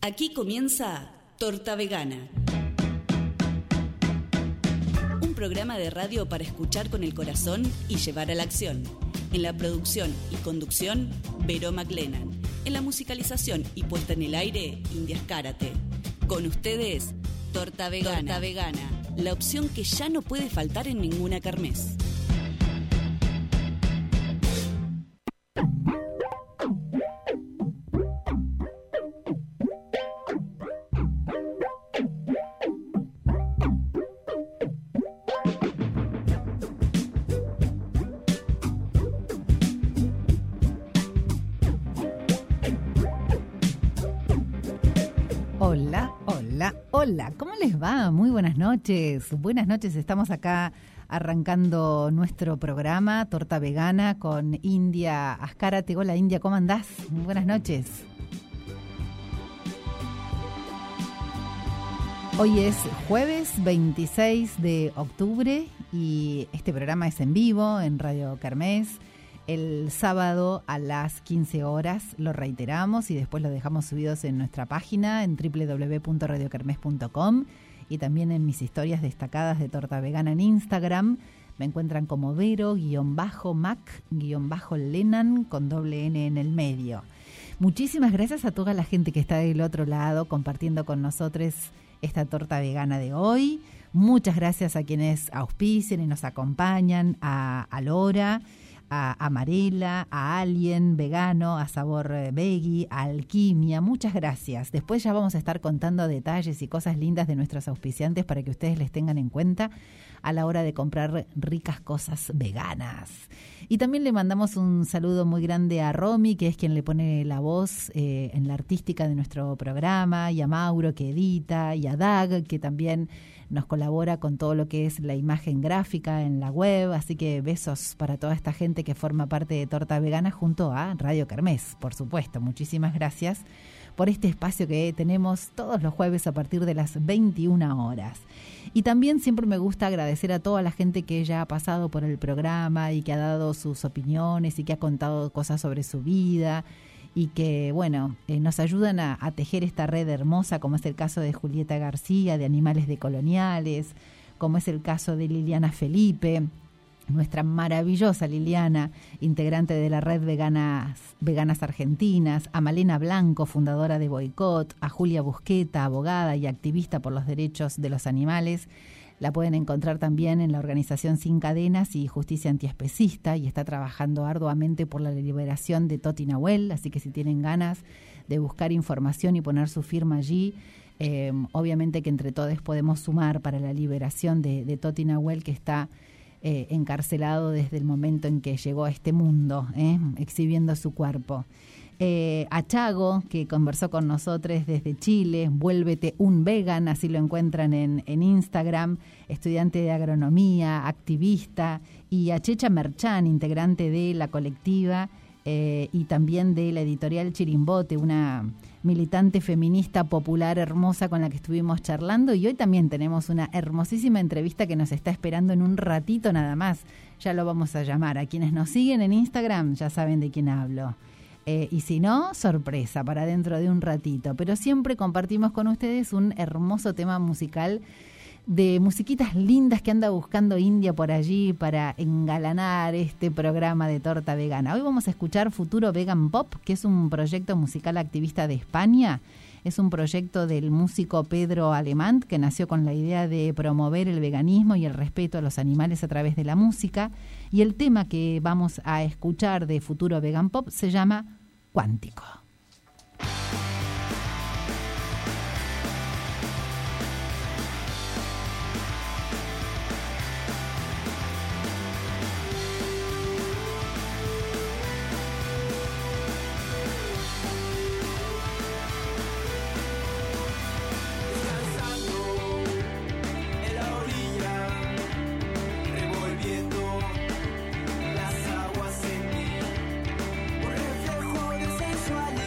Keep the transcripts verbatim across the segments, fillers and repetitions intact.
Aquí comienza Torta Vegana. Un programa de radio para escuchar con el corazón y llevar a la acción. En la producción y conducción, Vero McLennan. En la musicalización y puesta en el aire, Indias Karate. Con ustedes, Torta Vegana. Torta Vegana, la opción que ya no puede faltar en ninguna kermés. Hola, hola, hola, ¿cómo les va? Muy buenas noches, buenas noches, estamos acá arrancando nuestro programa Torta Vegana con India Ascárate. Hola India, ¿cómo andás? Muy buenas noches. Hoy es jueves veintiséis de octubre y este programa es en vivo en Radio Kermés. El sábado a las quince horas lo reiteramos y después lo dejamos subidos en nuestra página en doble u doble u doble u punto radio kermés punto com y también en mis historias destacadas de Torta Vegana en Instagram. Me encuentran como Vero-Mac-Lenan con doble N en el medio. Muchísimas gracias a toda la gente que está del otro lado compartiendo con nosotros esta torta vegana de hoy. Muchas gracias a quienes auspician y nos acompañan, a, a Lora, a Amarela, a Alien Vegano, a Sabor Veggie, a Alquimia, muchas gracias. Después ya vamos a estar contando detalles y cosas lindas de nuestros auspiciantes para que ustedes les tengan en cuenta a la hora de comprar ricas cosas veganas. Y también le mandamos un saludo muy grande a Romy, que es quien le pone la voz eh, en la artística de nuestro programa, y a Mauro, que edita, y a Dag, que también nos colabora con todo lo que es la imagen gráfica en la web, así que besos para toda esta gente que forma parte de Torta Vegana junto a Radio Kermés, por supuesto. Muchísimas gracias por este espacio que tenemos todos los jueves a partir de las veintiuna horas. Y también siempre me gusta agradecer a toda la gente que ya ha pasado por el programa y que ha dado sus opiniones y que ha contado cosas sobre su vida y que, bueno, eh, nos ayudan a, a tejer esta red hermosa, como es el caso de Julieta García, de Animales Decoloniales, como es el caso de Liliana Felipe, nuestra maravillosa Liliana, integrante de la red Veganas, Veganas Argentinas, a Malena Blanco, fundadora de Boicot, a Julia Busqueta, abogada y activista por los derechos de los animales. La pueden encontrar también en la organización Sin Cadenas y Justicia Antiespecista y está trabajando arduamente por la liberación de Toti Nahuel, así que si tienen ganas de buscar información y poner su firma allí, eh, obviamente que entre todos podemos sumar para la liberación de, de Toti Nahuel, que está eh, encarcelado desde el momento en que llegó a este mundo, eh, exhibiendo su cuerpo. Eh, a Chago, que conversó con nosotros desde Chile, Vuélvete un Vegan, así lo encuentran en, en Instagram, estudiante de agronomía, activista, y a Checha Merchán, integrante de la colectiva eh, y también de la editorial Chirimbote, una militante feminista popular hermosa con la que estuvimos charlando, y hoy también tenemos una hermosísima entrevista que nos está esperando en un ratito nada más, ya lo vamos a llamar. A quienes nos siguen en Instagram ya saben de quién hablo. Eh, y si no, sorpresa para dentro de un ratito. Pero siempre compartimos con ustedes un hermoso tema musical de musiquitas lindas que anda buscando India por allí para engalanar este programa de Torta Vegana. Hoy vamos a escuchar Futuro Vegan Pop, que es un proyecto musical activista de España. Es un proyecto del músico Pedro Alemán, que nació con la idea de promover el veganismo y el respeto a los animales a través de la música. Y el tema que vamos a escuchar de Futuro Vegan Pop se llama Cuántico. Las aguas en mí, un reflejo de sensualidad.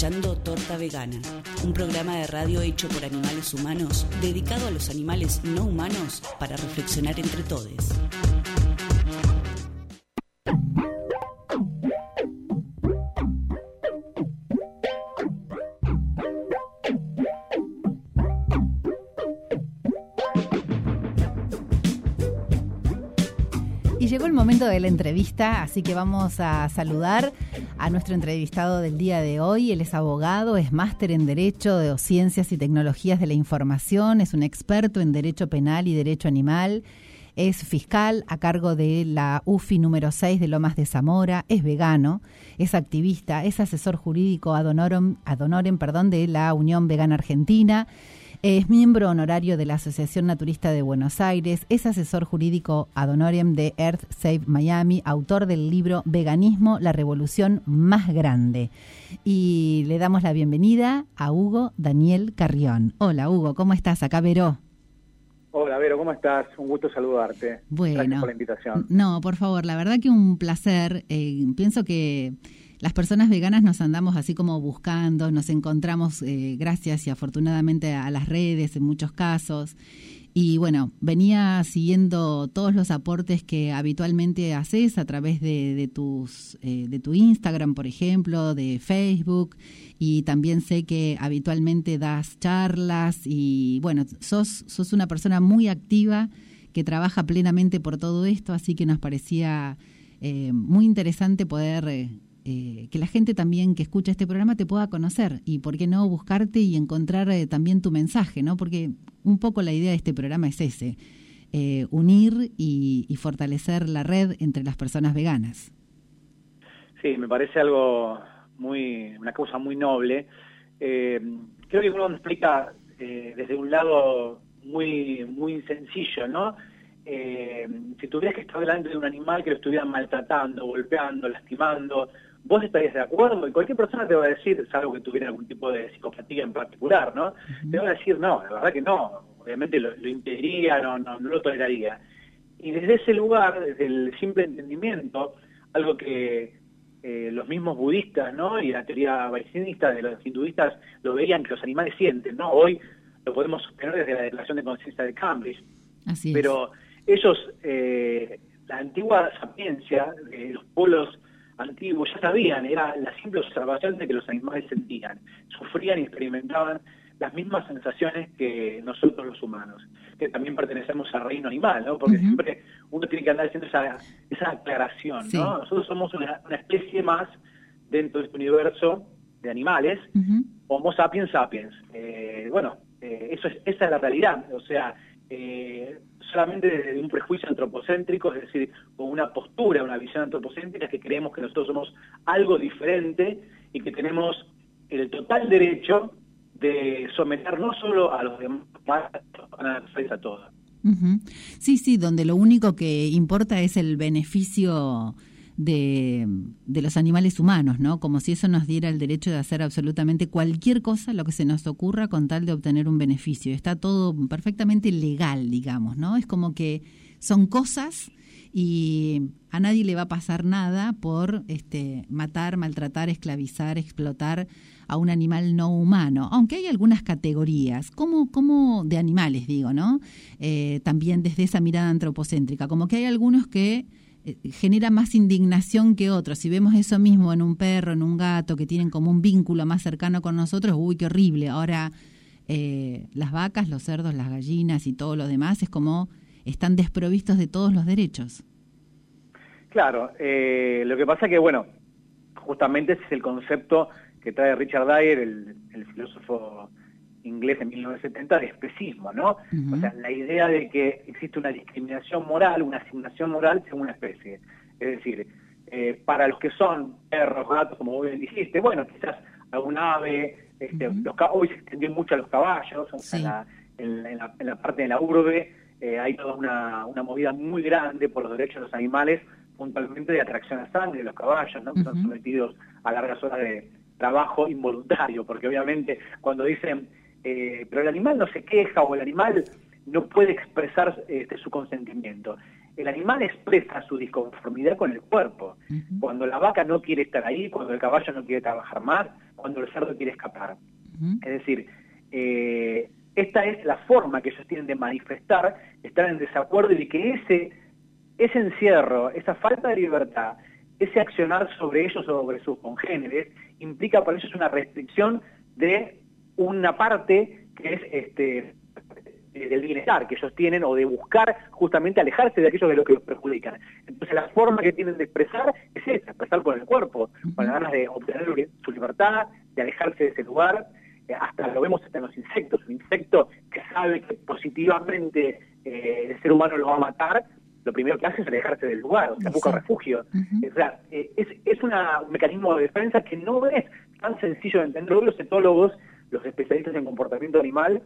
escuchando Torta Vegana, un programa de radio hecho por animales humanos, dedicado a los animales no humanos para reflexionar entre todos. Y llegó el momento de la entrevista, así que vamos a saludar a nuestro entrevistado del día de hoy. Él es abogado, es máster en Derecho de Ciencias y Tecnologías de la Información, es un experto en Derecho Penal y Derecho Animal, es fiscal a cargo de la U F I número seis de Lomas de Zamora, es vegano, es activista, es asesor jurídico ad honorem, ad honorem perdón, de la Unión Vegana Argentina. Es miembro honorario de la Asociación Naturista de Buenos Aires, es asesor jurídico ad honorem de Earth Save Miami, autor del libro Veganismo, la revolución más grande. Y le damos la bienvenida a Hugo Daniel Carrión. Hola Hugo, ¿cómo estás? Acá Vero. Hola Vero, ¿cómo estás? Un gusto saludarte. Bueno, gracias por la invitación. No, por favor, la verdad que un placer. Eh, pienso que las personas veganas nos andamos así como buscando, nos encontramos eh, gracias y afortunadamente a las redes en muchos casos. Y bueno, venía siguiendo todos los aportes que habitualmente haces a través de, de, tus, eh, de tu Instagram, por ejemplo, de Facebook, y también sé que habitualmente das charlas y bueno, sos, sos una persona muy activa que trabaja plenamente por todo esto, así que nos parecía eh, muy interesante poder... Eh, Eh, que la gente también que escucha este programa te pueda conocer y por qué no buscarte y encontrar eh, también tu mensaje, ¿no? Porque un poco la idea de este programa es ese, eh, unir y, y fortalecer la red entre las personas veganas. Sí, me parece algo muy, una causa muy noble. Eh, creo que uno lo explica eh, desde un lado muy, muy sencillo, ¿no? Eh, si tuvieras que estar delante de un animal que lo estuvieran maltratando, golpeando, lastimando, vos estarías de acuerdo, y cualquier persona te va a decir, salvo que tuviera algún tipo de psicopatía en particular, ¿no? Uh-huh. Te va a decir, no, la verdad que no, obviamente lo, lo impediría, no, no, no lo toleraría. Y desde ese lugar, desde el simple entendimiento, algo que eh, los mismos budistas, ¿no? Y la teoría vaishnavista de los hinduistas lo veían que los animales sienten, ¿no? Hoy lo podemos sostener desde la Declaración de Conciencia de Cambridge. Así es. Pero ellos, eh, la antigua sapiencia de los pueblos antiguos ya sabían, era la simple observación de que los animales sentían, sufrían y experimentaban las mismas sensaciones que nosotros los humanos, que también pertenecemos al reino animal, ¿no? Porque uh-huh. siempre uno tiene que andar haciendo esa, esa aclaración, sí. ¿no? Nosotros somos una, una especie más dentro de este universo de animales, uh-huh. Homo sapiens sapiens. Eh, bueno, eh, eso es, esa es la realidad, o sea, eh, solamente desde un prejuicio antropocéntrico, es decir, con una postura, una visión antropocéntrica, que creemos que nosotros somos algo diferente y que tenemos el total derecho de someter no solo a los demás, sino a todos. Uh-huh. Sí, sí, donde lo único que importa es el beneficio de, de los animales humanos, ¿no? Como si eso nos diera el derecho de hacer absolutamente cualquier cosa, lo que se nos ocurra, con tal de obtener un beneficio. Está todo perfectamente legal, digamos, ¿no? Es como que son cosas y a nadie le va a pasar nada por este, matar, maltratar, esclavizar, explotar a un animal no humano, aunque hay algunas categorías, como, como de animales, digo, ¿no? Eh, también desde esa mirada antropocéntrica, como que hay algunos que genera más indignación que otros. Si vemos eso mismo en un perro, en un gato, que tienen como un vínculo más cercano con nosotros, uy, qué horrible. Ahora, eh, las vacas, los cerdos, las gallinas y todo lo demás, es como están desprovistos de todos los derechos. Claro, eh, lo que pasa que, bueno, justamente ese es el concepto que trae Richard Dyer, el, el filósofo inglés en mil novecientos setenta, de especismo, ¿no? Uh-huh. O sea, la idea de que existe una discriminación moral, una asignación moral según una especie. Es decir, eh, para los que son perros, gatos, como vos bien dijiste, bueno, quizás algún ave, este, uh-huh. los, hoy se extendió mucho a los caballos, o sea, sí. en, la, en, en, la, en la parte de la urbe eh, hay toda una, una movida muy grande por los derechos de los animales, puntualmente de atracción a sangre de los caballos, ¿no? Que uh-huh. son sometidos a largas horas de trabajo involuntario, porque obviamente cuando dicen Eh, pero el animal no se queja o el animal no puede expresar este, su consentimiento. el animal expresa su disconformidad con el cuerpo. Uh-huh. Cuando la vaca no quiere estar ahí, cuando el caballo no quiere trabajar más, cuando el cerdo quiere escapar. Uh-huh. Es decir, eh, esta es la forma que ellos tienen de manifestar, estar en desacuerdo y de que ese, ese encierro, esa falta de libertad, ese accionar sobre ellos o sobre sus congéneres, implica para ellos una restricción de una parte que es este del bienestar que ellos tienen o de buscar justamente alejarse de aquello de lo que los perjudican. Entonces la forma que tienen de expresar es esa, expresar con el cuerpo, con las ganas de obtener su libertad, de alejarse de ese lugar. Eh, hasta lo vemos hasta en los insectos, un insecto que sabe que positivamente eh, el ser humano lo va a matar, lo primero que hace es alejarse del lugar, o sea, busca refugio. Uh-huh. O sea, eh, es, es una, un mecanismo de defensa que no es tan sencillo de entender. Los etólogos, los especialistas en comportamiento animal,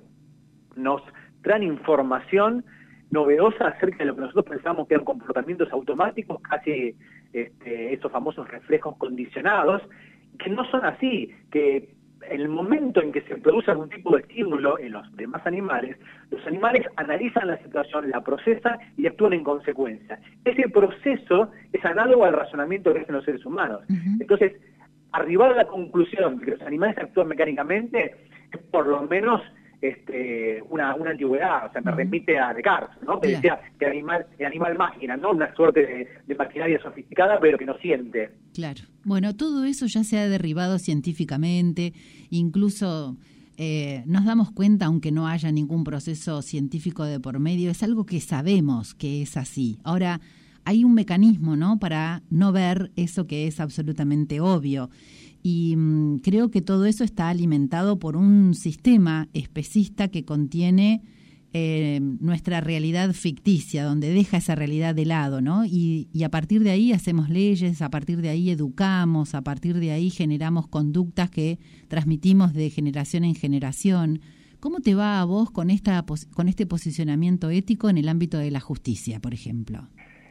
nos traen información novedosa acerca de lo que nosotros pensamos que eran comportamientos automáticos, casi este, esos famosos reflejos condicionados, que no son así, que en el momento en que se produce algún tipo de estímulo en los demás animales, los animales analizan la situación, la procesan y actúan en consecuencia. Ese proceso es análogo al razonamiento que hacen los seres humanos. Uh-huh. Entonces, arribar a la conclusión de que los animales actúan mecánicamente es por lo menos este, una, una antigüedad, o sea, me remite a Descartes, ¿no? Que decía que el animal, el animal máquina, ¿no? Una suerte de, de maquinaria sofisticada, pero que no siente. Claro. Bueno, todo eso ya se ha derribado científicamente, incluso eh, nos damos cuenta, aunque no haya ningún proceso científico de por medio, es algo que sabemos que es así. Ahora, hay un mecanismo, ¿no?, para no ver eso que es absolutamente obvio. Y mmm, creo que todo eso está alimentado por un sistema especista que contiene eh, nuestra realidad ficticia, donde deja esa realidad de lado, ¿no? Y, y a partir de ahí hacemos leyes, a partir de ahí educamos, a partir de ahí generamos conductas que transmitimos de generación en generación. ¿Cómo te va a vos con, esta, con este posicionamiento ético en el ámbito de la justicia, por ejemplo?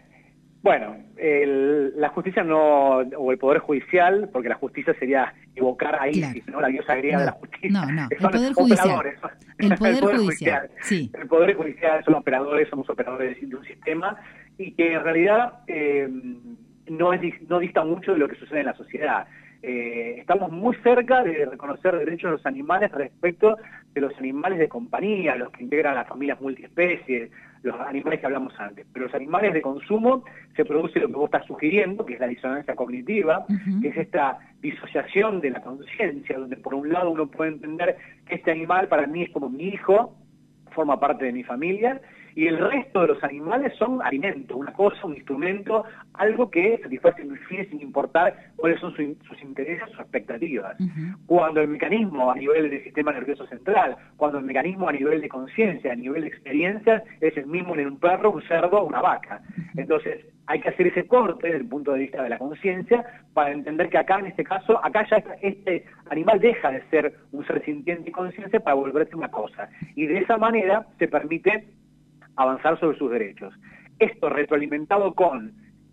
Bueno, el, la justicia no, o el Poder Judicial, porque la justicia sería evocar a Isis, claro, ¿no? La diosa griega no, de la justicia. No, no, el Poder Judicial. El Poder, el Poder Judicial, Judicial, sí. El Poder Judicial son operadores, somos operadores de un sistema, y que en realidad eh, no, es, no dista mucho de lo que sucede en la sociedad. Eh, estamos muy cerca de reconocer derechos de los animales respecto de los animales de compañía, los que integran las familias multiespecies, los animales que hablamos antes. Pero los animales de consumo se produce lo que vos estás sugiriendo, que es la disonancia cognitiva, uh-huh. que es esta disociación de la conciencia, donde por un lado uno puede entender que este animal para mí es como mi hijo, forma parte de mi familia, y el resto de los animales son alimentos, una cosa, un instrumento, algo que satisface mis fines sin importar cuáles son su, sus intereses, sus expectativas. Uh-huh. Cuando el mecanismo a nivel del sistema nervioso central, cuando el mecanismo a nivel de conciencia, a nivel de experiencia, es el mismo en un perro, un cerdo, una vaca. Uh-huh. Entonces, hay que hacer ese corte desde el punto de vista de la conciencia para entender que acá, en este caso, acá ya este animal deja de ser un ser sintiente y conciencia para volverse una cosa. Y de esa manera se permite avanzar sobre sus derechos. Esto retroalimentado con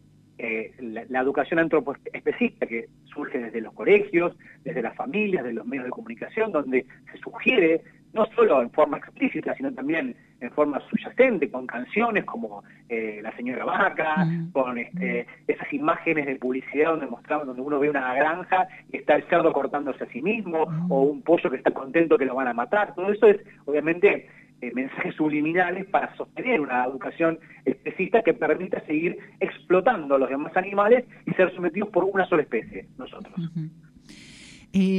eh, la, la educación antropoespecista que surge desde los colegios, desde las familias, de los medios de comunicación, donde se sugiere, no solo en forma explícita, sino también en forma subyacente, con canciones como eh, La Señora Vaca, mm. con este, esas imágenes de publicidad donde mostraban, donde uno ve una granja y está el cerdo cortándose a sí mismo, mm. o un pollo que está contento que lo van a matar. Todo eso es, obviamente, Eh, mensajes subliminales para sostener una educación especista que permita seguir explotando a los demás animales y ser sometidos por una sola especie, nosotros. Uh-huh. Eh,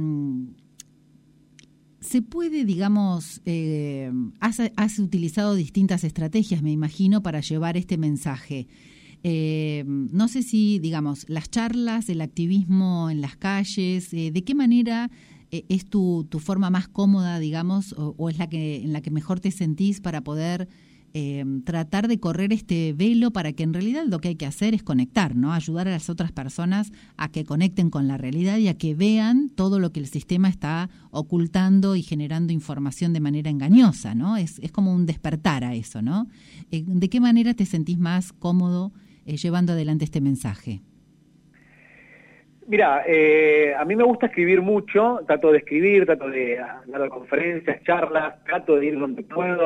se puede, digamos, eh, has, has utilizado distintas estrategias, me imagino, para llevar este mensaje. Eh, no sé si, digamos, las charlas, el activismo en las calles, eh, ¿de qué manera es tu, tu forma más cómoda, digamos, o, o es la que en la que mejor te sentís para poder eh, tratar de correr este velo para que en realidad lo que hay que hacer es conectar, ¿no? Ayudar a las otras personas a que conecten con la realidad y a que vean todo lo que el sistema está ocultando y generando información de manera engañosa, ¿no? Es, es como un despertar a eso, ¿no? Eh, ¿De qué manera te sentís más cómodo eh, llevando adelante este mensaje? Mira, eh, a mí me gusta escribir mucho, trato de escribir, trato de dar conferencias, charlas, trato de ir donde puedo,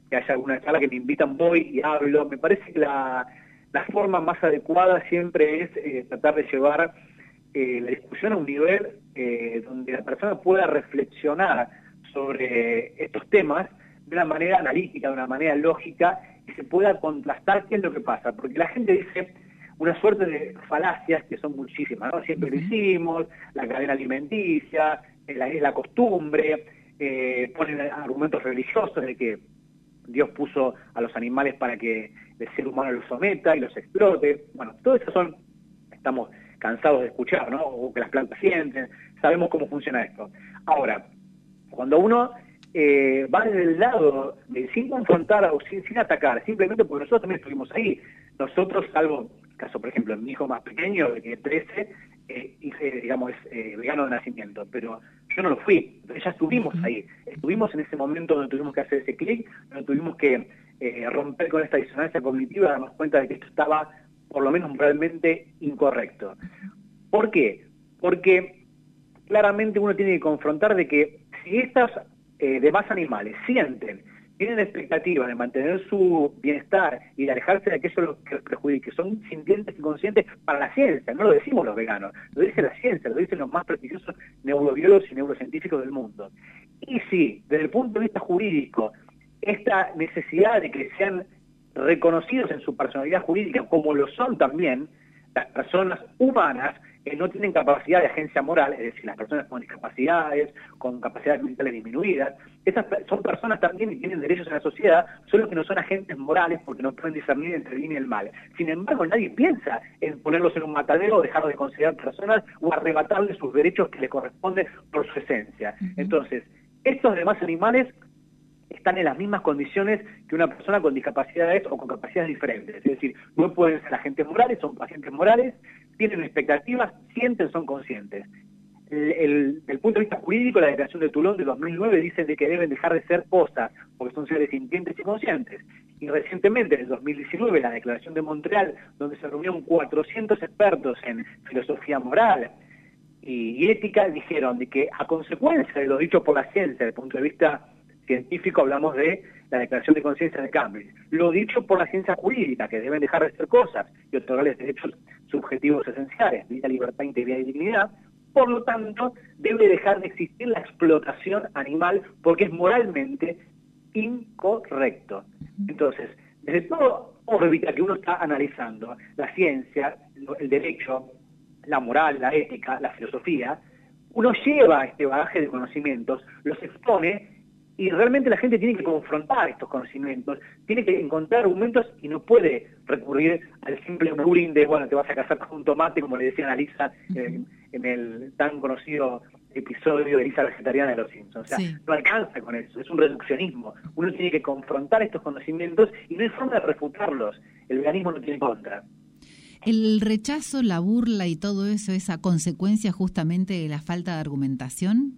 que haya alguna charla que me invitan, voy y hablo. Me parece que la, la forma más adecuada siempre es eh, tratar de llevar eh, la discusión a un nivel eh, donde la persona pueda reflexionar sobre estos temas de una manera analítica, de una manera lógica, y se pueda contrastar qué es lo que pasa. Porque la gente dice una suerte de falacias que son muchísimas, ¿no? Siempre lo hicimos, la cadena alimenticia, la, es la costumbre, eh, ponen argumentos religiosos de que Dios puso a los animales para que el ser humano los someta y los explote. Bueno, todo eso son, estamos cansados de escuchar, ¿no? O que las plantas sienten, sabemos cómo funciona esto. Ahora, cuando uno eh, va desde el lado de sin confrontar o sin, sin atacar, simplemente porque nosotros también estuvimos ahí. Nosotros, salvo caso, por ejemplo, en mi hijo más pequeño, de que trece, eh, hice, digamos, es eh, vegano de nacimiento, pero yo no lo fui, entonces ya estuvimos ahí, estuvimos en ese momento donde tuvimos que hacer ese clic, donde tuvimos que eh, romper con esta disonancia cognitiva, darnos cuenta de que esto estaba, por lo menos moralmente, incorrecto. ¿Por qué? Porque claramente uno tiene que confrontar de que si estas eh, demás animales sienten, tienen expectativas de mantener su bienestar y de alejarse de aquello que los perjudique, son sintientes y conscientes para la ciencia, no lo decimos los veganos, lo dice la ciencia, lo dicen los más prestigiosos neurobiólogos y neurocientíficos del mundo. Y sí, desde el punto de vista jurídico, esta necesidad de que sean reconocidos en su personalidad jurídica, como lo son también las personas humanas, que no tienen capacidad de agencia moral, es decir, las personas con discapacidades, con capacidades mentales disminuidas, esas son personas también y tienen derechos en la sociedad, solo que no son agentes morales porque no pueden discernir entre el bien y el mal. Sin embargo, nadie piensa en ponerlos en un matadero o dejarlos de considerar personas o arrebatarles sus derechos que les corresponden por su esencia. Entonces, estos demás animales están en las mismas condiciones que una persona con discapacidades o con capacidades diferentes. Es decir, no pueden ser agentes morales, son pacientes morales, tienen expectativas, sienten, son conscientes. El, el, desde el punto de vista jurídico, la Declaración de Toulon de dos mil nueve dice de que deben dejar de ser cosas, porque son seres sintientes y conscientes. Y recientemente, en el dos mil diecinueve, la Declaración de Montreal, donde se reunieron cuatrocientos expertos en filosofía moral y, y ética, dijeron de que a consecuencia de lo dicho por la ciencia, desde el punto de vista científico, hablamos de la Declaración de Conciencia de Cambridge. Lo dicho por la ciencia jurídica, que deben dejar de ser cosas y otorgarles derechos subjetivos esenciales, vida, libertad, integridad y dignidad. Por lo tanto, debe dejar de existir la explotación animal porque es moralmente incorrecto. Entonces, desde toda órbita que uno está analizando, la ciencia, el derecho, la moral, la ética, la filosofía, uno lleva este bagaje de conocimientos, los expone, y realmente la gente tiene que confrontar estos conocimientos, tiene que encontrar argumentos y no puede recurrir al simple bullying de, bueno, te vas a casar con un tomate, como le decían a Lisa en, en el tan conocido episodio de Lisa vegetariana de Los Simpsons. O sea, sí. No alcanza con eso, es un reduccionismo. Uno tiene que confrontar estos conocimientos y no hay forma de refutarlos. El veganismo no tiene contra. ¿El rechazo, la burla y todo eso es a consecuencia justamente de la falta de argumentación?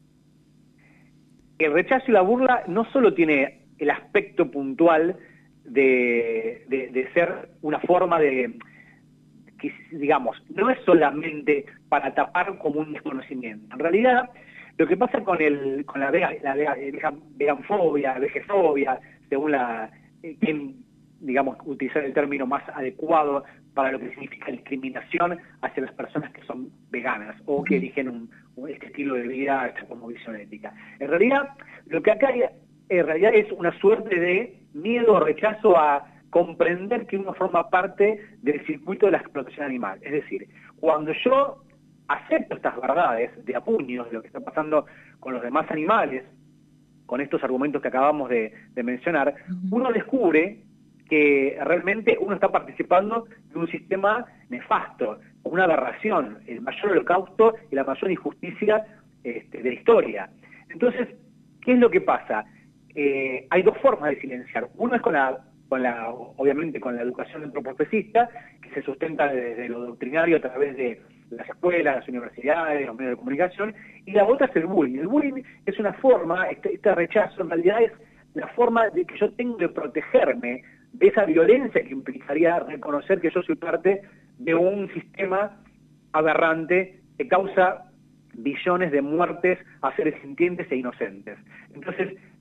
El rechazo y la burla no solo tiene el aspecto puntual de, de, de ser una forma de, que, digamos, no es solamente para tapar como un desconocimiento. En realidad, lo que pasa con el con la, vega, la vega, vegan, veganfobia, vegefobia, según la eh, quien, digamos, utilizar el término más adecuado para lo que significa discriminación hacia las personas que son veganas o que eligen un, un, este estilo de vida, esta cosmovisión ética. En realidad, lo que acá hay, en realidad es una suerte de miedo o rechazo a comprender que uno forma parte del circuito de la explotación animal. Es decir, cuando yo acepto estas verdades de a puños de lo que está pasando con los demás animales, con estos argumentos que acabamos de, de mencionar, uno descubre que realmente uno está participando de un sistema nefasto, una aberración, el mayor holocausto y la mayor injusticia este, de la historia. Entonces, ¿qué es lo que pasa? Eh, hay dos formas de silenciar. Uno es con la, con la, obviamente, con la educación antropospecista, que se sustenta desde lo doctrinario a través de las escuelas, las universidades, los medios de comunicación, y la otra es el bullying. El bullying es una forma, este, este rechazo en realidad es la forma de que yo tengo de protegerme de esa violencia que implicaría reconocer que yo soy parte de un sistema aberrante que causa billones de muertes a seres sintientes e inocentes. Entonces,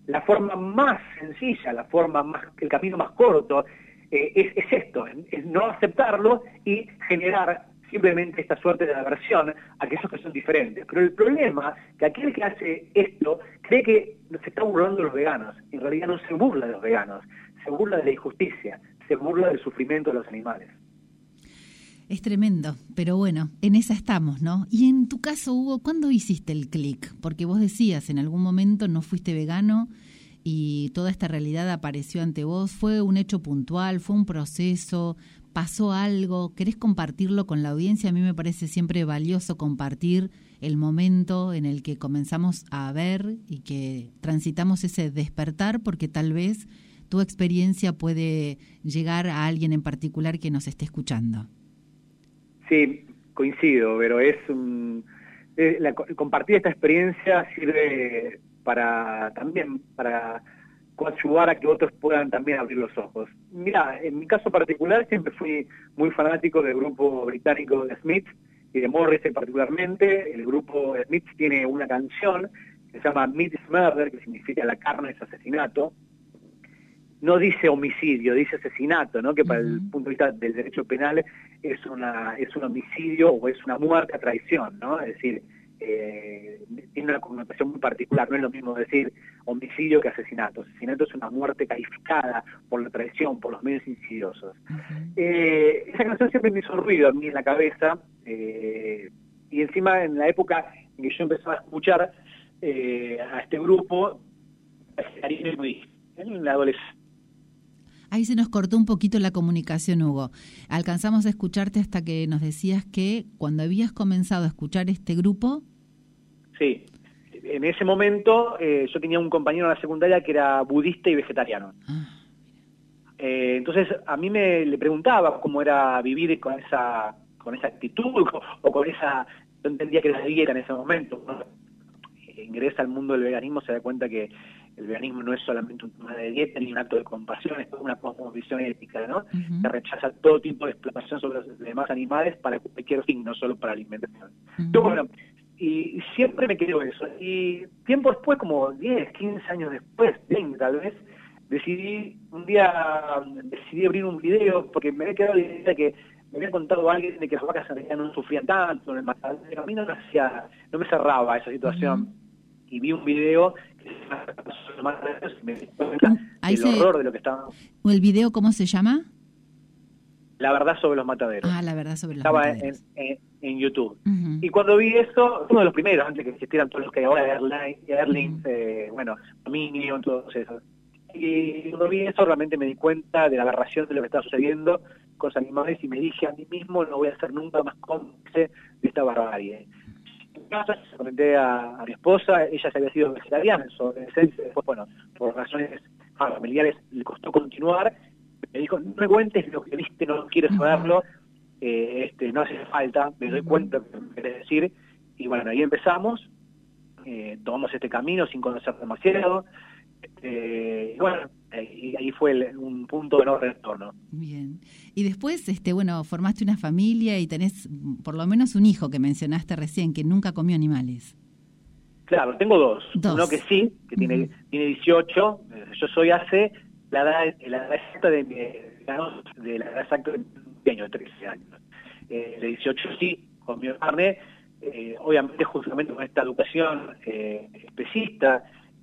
la forma más sencilla, la forma más, el camino más corto, eh, es, es esto, es no aceptarlo y generar simplemente esta suerte de aversión a aquellos que son diferentes. Pero el problema es que aquel que hace esto cree que se está burlando de los veganos. En realidad no se burla de los veganos, se burla de la injusticia, se burla del sufrimiento de los animales. Es tremendo, pero bueno, en esa estamos, ¿no? Y en tu caso, Hugo, ¿cuándo hiciste el clic? Porque vos decías, en algún momento no fuiste vegano y toda esta realidad apareció ante vos. ¿Fue un hecho puntual? ¿Fue un proceso? ¿Pasó algo? ¿Querés compartirlo con la audiencia? A mí me parece siempre valioso compartir el momento en el que comenzamos a ver y que transitamos ese despertar, porque tal vez tu experiencia puede llegar a alguien en particular que nos esté escuchando. Sí, coincido, pero es un, eh, la, compartir esta experiencia sirve para también para coadyuvar a que otros puedan también abrir los ojos. Mira, en mi caso particular siempre fui muy fanático del grupo británico The Smiths y de Morrissey particularmente. El grupo The Smiths tiene una canción que se llama Meat is Murder, que significa la carne es asesinato. No dice homicidio, dice asesinato, ¿no? Que para uh-huh. el punto de vista del derecho penal es una es un homicidio o es una muerte a traición, ¿no? Es decir, eh, tiene una connotación muy particular. No es lo mismo decir homicidio que asesinato. Asesinato es una muerte calificada por la traición, por los medios insidiosos. Uh-huh. Eh, esa canción siempre me hizo ruido a mí en la cabeza, eh, y encima en la época en que yo empezaba a escuchar eh, a este grupo, en la adolescencia. Ahí se nos cortó un poquito la comunicación, Hugo. Alcanzamos a escucharte hasta que nos decías que cuando habías comenzado a escuchar este grupo... Sí, en ese momento eh, yo tenía un compañero en la secundaria que era budista y vegetariano. Ah. Eh, entonces a mí me le preguntaba cómo era vivir con esa con esa actitud o con esa... Yo entendía que era dieta en ese momento, ¿no? Ingresa al mundo del veganismo, se da cuenta que el veganismo no es solamente un tema de dieta ni un acto de compasión, es toda una cosmovisión ética, ¿no? Uh-huh. Que rechaza todo tipo de explotación sobre los demás animales para cualquier fin, no solo para alimentación. Uh-huh. Entonces, bueno, y siempre me quedó eso. Y tiempo después, como diez, quince años después, veinte tal vez, decidí, un día decidí abrir un video, porque me había quedado la idea de que me había contado a alguien de que las vacas en realidad no sufrían tanto en el matadero. A mí no me hacía, no me cerraba esa situación. Uh-huh. Y vi un video que se llama me di cuenta del se... horror de lo que estaba. ¿El video cómo se llama? La verdad sobre los mataderos. Ah, la verdad sobre los estaba mataderos. Estaba en, en, en YouTube. Uh-huh. Y cuando vi eso, uno de los primeros, antes que existieran todos los que hay ahora, Airlines, Airlines uh-huh. eh, bueno, Dominion, todos esos. Y cuando vi eso, realmente me di cuenta de la aberración de lo que estaba sucediendo con los animales y me dije a mí mismo, no voy a ser nunca más cómplice de esta barbarie. Casa, se comenté a, a mi esposa, ella se había sido vegetariana en su adolescencia, después, bueno, por razones familiares le costó continuar, me dijo, no me cuentes lo que viste, no quieres saberlo, eh, este, no hace falta, me doy cuenta de lo que querés decir, y bueno, ahí empezamos, eh, tomamos este camino sin conocer demasiado, eh, y bueno, y ahí fue el, un punto de no retorno. Bien. Y después, este, bueno, formaste una familia y tenés por lo menos un hijo que mencionaste recién, que nunca comió animales. Claro, tengo dos. dos. Uno que sí, que uh-huh. tiene, tiene dieciocho. Yo soy hace la edad, la edad exacta de mi, de la edad exacta de mi año, de trece años. Eh, de dieciocho sí, comió carne, eh, obviamente justamente con esta educación eh, especista,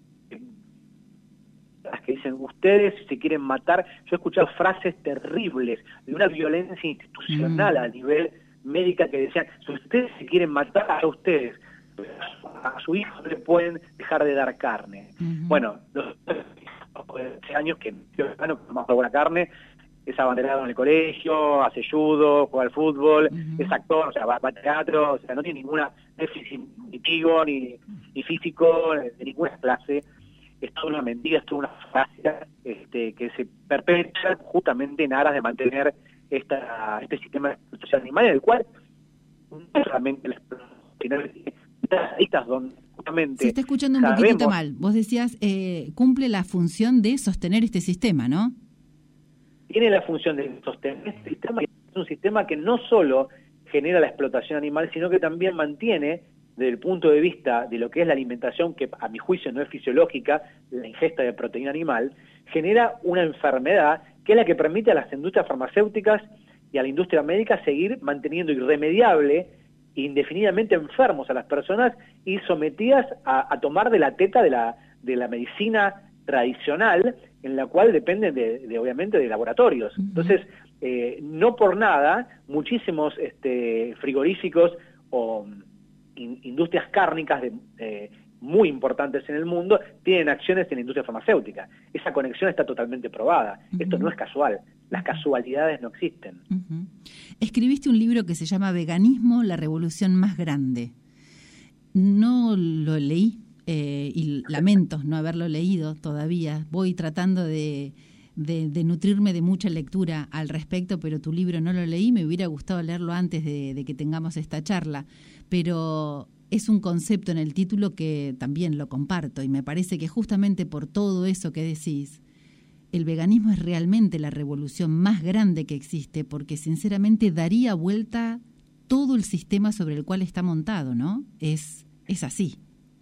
las que dicen, ustedes si se quieren matar, yo he escuchado frases terribles de una violencia institucional mm. a nivel médica que decían, si ustedes se quieren matar, a ustedes, a su hijo no le pueden dejar de dar carne. Mm-hmm. Bueno, los trece años que yo no más buena carne, es abanderado en el colegio, hace judo, juega al fútbol, mm-hmm. es actor, o sea, va, va al teatro, o sea, no tiene ninguna déficit cognitivo ni, ni físico de ninguna clase. Es toda una mentira, es toda una falacia este, que se perpetra justamente en aras de mantener esta, este sistema de explotación animal, en el cual no es realmente la explotación, donde justamente se está escuchando un sabemos, poquitito mal. Vos decías, eh, cumple la función de sostener este sistema, ¿no? Tiene la función de sostener este sistema, y es un sistema que no solo genera la explotación animal, sino que también mantiene desde el punto de vista de lo que es la alimentación, que a mi juicio no es fisiológica, la ingesta de proteína animal, genera una enfermedad que es la que permite a las industrias farmacéuticas y a la industria médica seguir manteniendo irremediable e indefinidamente enfermos a las personas y sometidas a, a tomar de la teta de la, de la medicina tradicional, en la cual dependen de, de obviamente de laboratorios. Uh-huh. Entonces, eh, no por nada, muchísimos este, frigoríficos o in, industrias cárnicas de, eh, muy importantes en el mundo tienen acciones en la industria farmacéutica. Esa conexión está totalmente probada. Uh-huh. Esto no es casual. Las casualidades no existen. Uh-huh. Escribiste un libro que se llama Veganismo, la revolución más grande. No lo leí. Eh, y lamento no haberlo leído todavía. Voy tratando de, de, de nutrirme de mucha lectura al respecto, pero tu libro no lo leí. Me hubiera gustado leerlo antes de, de que tengamos esta charla, pero es un concepto en el título que también lo comparto, y me parece que justamente por todo eso que decís, el veganismo es realmente la revolución más grande que existe, porque sinceramente daría vuelta todo el sistema sobre el cual está montado, ¿no? Es, es así.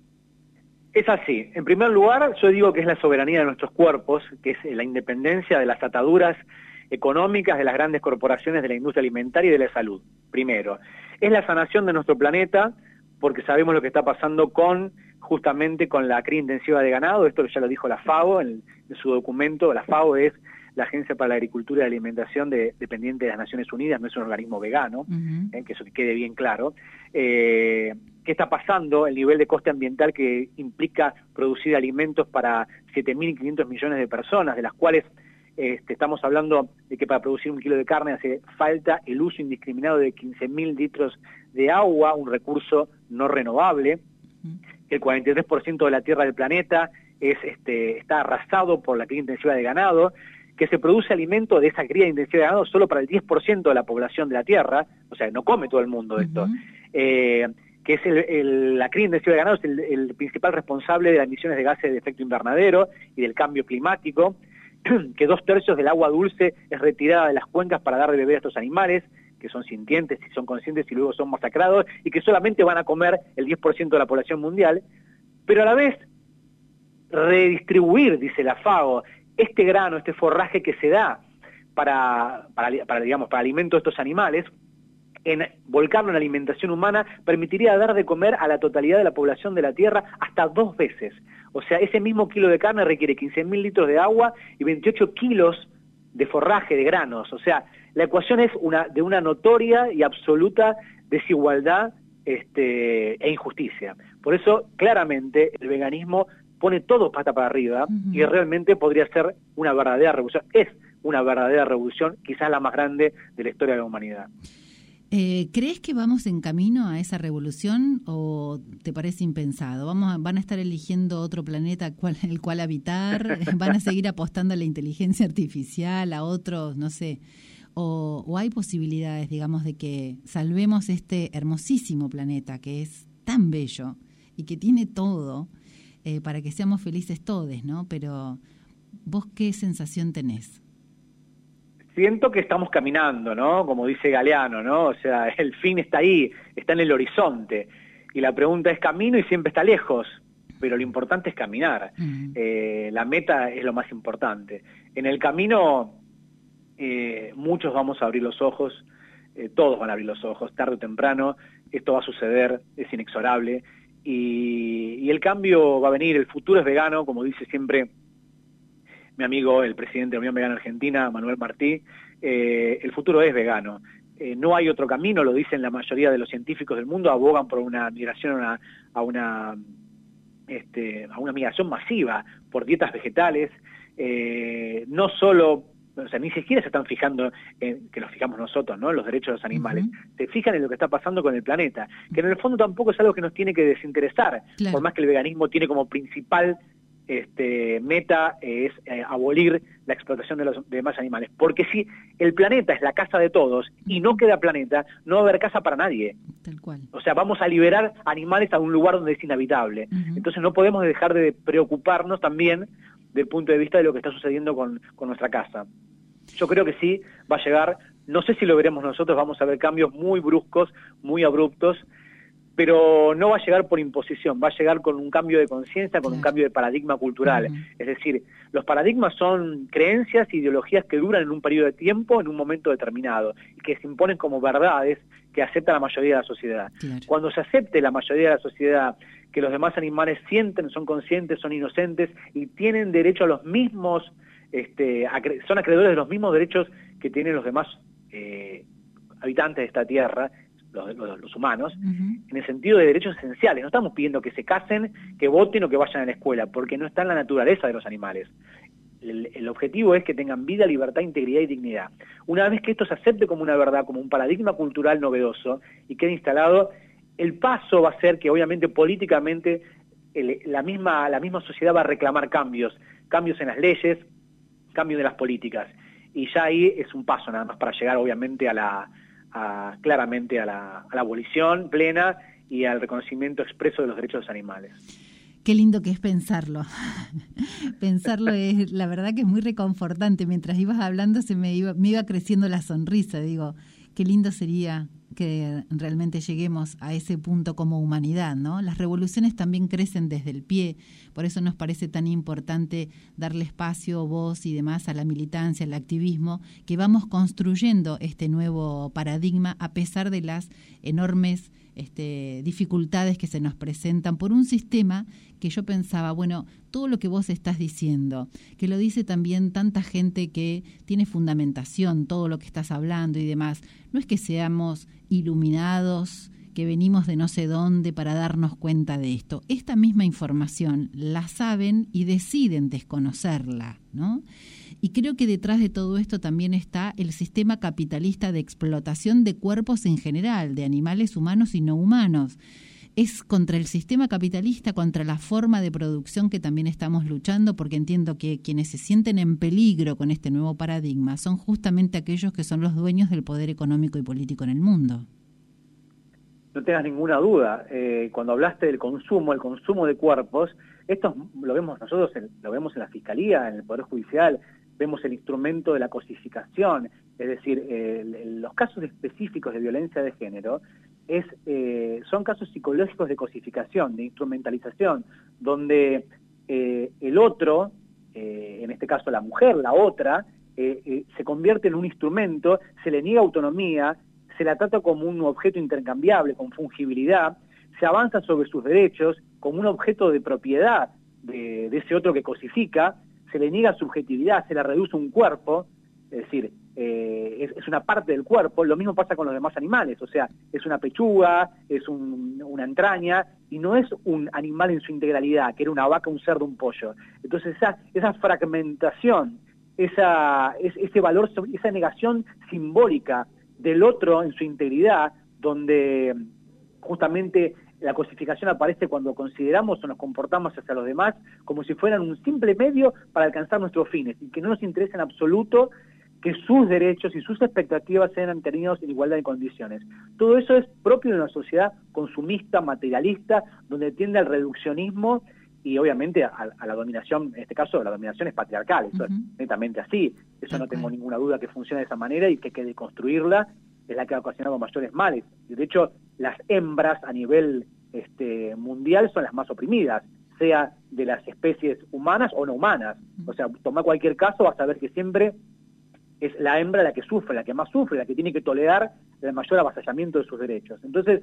Es así. En primer lugar, yo digo que es la soberanía de nuestros cuerpos, que es la independencia de las ataduras económicas de las grandes corporaciones de la industria alimentaria y de la salud. Primero, es la sanación de nuestro planeta, porque sabemos lo que está pasando con, justamente con la cría intensiva de ganado. Esto ya lo dijo la FAO en, en su documento. La FAO es la Agencia para la Agricultura y la Alimentación de, dependiente de las Naciones Unidas, no es un organismo vegano, uh-huh. eh, que eso que quede bien claro. Eh, ¿Qué está pasando? El nivel de coste ambiental que implica producir alimentos para siete mil quinientos millones de personas, de las cuales este, estamos hablando de que para producir un kilo de carne hace falta el uso indiscriminado de quince mil litros de agua, un recurso no renovable, uh-huh. que el cuarenta y tres por ciento de la tierra del planeta es, este, está arrasado por la cría intensiva de ganado, que se produce alimento de esa cría intensiva de ganado solo para el diez por ciento de la población de la Tierra, o sea, no come todo el mundo esto, uh-huh. eh, que es el, el, la cría intensiva de ganado es el, el principal responsable de las emisiones de gases de efecto invernadero y del cambio climático, que dos tercios del agua dulce es retirada de las cuencas para dar de beber a estos animales, que son sintientes y son conscientes y luego son masacrados, y que solamente van a comer el diez por ciento de la población mundial, pero a la vez redistribuir, dice la FAO, este grano, este forraje que se da para, para, para digamos, para alimento de estos animales, en volcarlo en alimentación humana, permitiría dar de comer a la totalidad de la población de la Tierra hasta dos veces. O sea, ese mismo kilo de carne requiere quince mil litros de agua y veintiocho kilos de forraje de granos. O sea, la ecuación es una de una notoria y absoluta desigualdad este, e injusticia. Por eso, claramente, el veganismo pone todo pata para arriba, uh-huh. y realmente podría ser una verdadera revolución. Es una verdadera revolución, quizás la más grande de la historia de la humanidad. Eh, ¿Crees que vamos en camino a esa revolución o te parece impensado? Vamos a, ¿Van a estar eligiendo otro planeta cual, el cual habitar? ¿Van a seguir apostando a la inteligencia artificial, a otros, no sé? O, ¿O hay posibilidades, digamos, de que salvemos este hermosísimo planeta que es tan bello y que tiene todo eh, para que seamos felices todos, ¿no? Pero ¿vos qué sensación tenés? Siento que estamos caminando, ¿no? Como dice Galeano, ¿no? O sea, el fin está ahí, está en el horizonte. Y la pregunta es camino y siempre está lejos, pero lo importante es caminar. Uh-huh. Eh, la meta es lo más importante. En el camino, eh, muchos vamos a abrir los ojos, eh, todos van a abrir los ojos, tarde o temprano, esto va a suceder, es inexorable. Y, y el cambio va a venir, el futuro es vegano, como dice siempre mi amigo, el presidente de la Unión Vegana Argentina, Manuel Martí, eh, el futuro es vegano. Eh, no hay otro camino, lo dicen la mayoría de los científicos del mundo, abogan por una migración a una, a una, este, a una migración masiva por dietas vegetales, eh, no solo, o sea, ni siquiera se están fijando en que los fijamos nosotros, ¿no? En los derechos de los animales. Uh-huh. Se fijan en lo que está pasando con el planeta, que en el fondo tampoco es algo que nos tiene que desinteresar, claro. Por más que el veganismo tiene como principal Este, meta es eh, abolir la explotación de los demás animales, porque si el planeta es la casa de todos y no queda planeta, no va a haber casa para nadie. Tal cual. O sea, vamos a liberar animales a un lugar donde es inhabitable. Uh-huh. Entonces no podemos dejar de preocuparnos también del punto de vista de lo que está sucediendo con, con nuestra casa. Yo creo que sí, va a llegar, no sé si lo veremos nosotros, vamos a ver cambios muy bruscos, muy abruptos, pero no va a llegar por imposición, va a llegar con un cambio de conciencia, con un cambio de paradigma cultural. Uh-huh. Es decir, los paradigmas son creencias, ideologías que duran en un periodo de tiempo, en un momento determinado, y que se imponen como verdades que acepta la mayoría de la sociedad. Claro. Cuando se acepte la mayoría de la sociedad que los demás animales sienten, son conscientes, son inocentes y tienen derecho a los mismos, este, acre- son acreedores de los mismos derechos que tienen los demás eh, habitantes de esta tierra, Los, los, los humanos, uh-huh. en el sentido de derechos esenciales. No estamos pidiendo que se casen, que voten o que vayan a la escuela, porque no está en la naturaleza de los animales. El, el objetivo es que tengan vida, libertad, integridad y dignidad. Una vez que esto se acepte como una verdad, como un paradigma cultural novedoso y quede instalado, el paso va a ser que obviamente políticamente el, la, misma, la misma sociedad va a reclamar cambios, cambios en las leyes, cambios de las políticas. Y ya ahí es un paso nada más para llegar obviamente a la A, claramente a la, a la abolición plena y al reconocimiento expreso de los derechos de los animales. Qué lindo que es pensarlo. Pensarlo es, la verdad que es muy reconfortante. Mientras ibas hablando se me iba, me iba creciendo la sonrisa. Digo, qué lindo sería que realmente lleguemos a ese punto como humanidad, ¿no? Las revoluciones también crecen desde el pie, por eso nos parece tan importante darle espacio, voz y demás a la militancia, al activismo, que vamos construyendo este nuevo paradigma a pesar de las enormes este, dificultades que se nos presentan por un sistema que yo pensaba, bueno, todo lo que vos estás diciendo, que lo dice también tanta gente que tiene fundamentación, todo lo que estás hablando y demás, no es que seamos iluminados, que venimos de no sé dónde para darnos cuenta de esto. Esta misma información la saben y deciden desconocerla, ¿no? Y creo que detrás de todo esto también está el sistema capitalista de explotación de cuerpos en general, de animales humanos y no humanos. Es contra el sistema capitalista, contra la forma de producción que también estamos luchando, porque entiendo que quienes se sienten en peligro con este nuevo paradigma son justamente aquellos que son los dueños del poder económico y político en el mundo. No tengas ninguna duda, eh, cuando hablaste del consumo, el consumo de cuerpos, esto lo vemos nosotros, en, lo vemos en la Fiscalía, en el Poder Judicial, vemos el instrumento de la cosificación, es decir, eh, los casos específicos de violencia de género es eh, son casos psicológicos de cosificación, de instrumentalización, donde eh, el otro, eh, en este caso la mujer, la otra, eh, eh, se convierte en un instrumento, se le niega autonomía, se la trata como un objeto intercambiable, con fungibilidad, se avanza sobre sus derechos como un objeto de propiedad de, de ese otro que cosifica, se le niega subjetividad, se le reduce un cuerpo, es decir, eh, es, es una parte del cuerpo. Lo mismo pasa con los demás animales, o sea, es una pechuga, es un, una entraña, y no es un animal en su integralidad, que era una vaca, un cerdo, un pollo. Entonces esa, esa fragmentación, esa, es, ese valor, esa negación simbólica del otro en su integridad, donde justamente la cosificación aparece cuando consideramos o nos comportamos hacia los demás como si fueran un simple medio para alcanzar nuestros fines, y que no nos interesa en absoluto que sus derechos y sus expectativas sean tenidos en igualdad de condiciones. Todo eso es propio de una sociedad consumista, materialista, donde tiende al reduccionismo y obviamente a, a la dominación. En este caso la dominación es patriarcal, eso uh-huh. es netamente así, eso no tengo ninguna duda que funciona de esa manera, y que hay que deconstruirla, es la que ha ocasionado mayores males. De hecho, las hembras a nivel este, mundial son las más oprimidas, sea de las especies humanas o no humanas. O sea, toma cualquier caso, vas a ver que siempre es la hembra la que sufre, la que más sufre, la que tiene que tolerar el mayor avasallamiento de sus derechos. Entonces,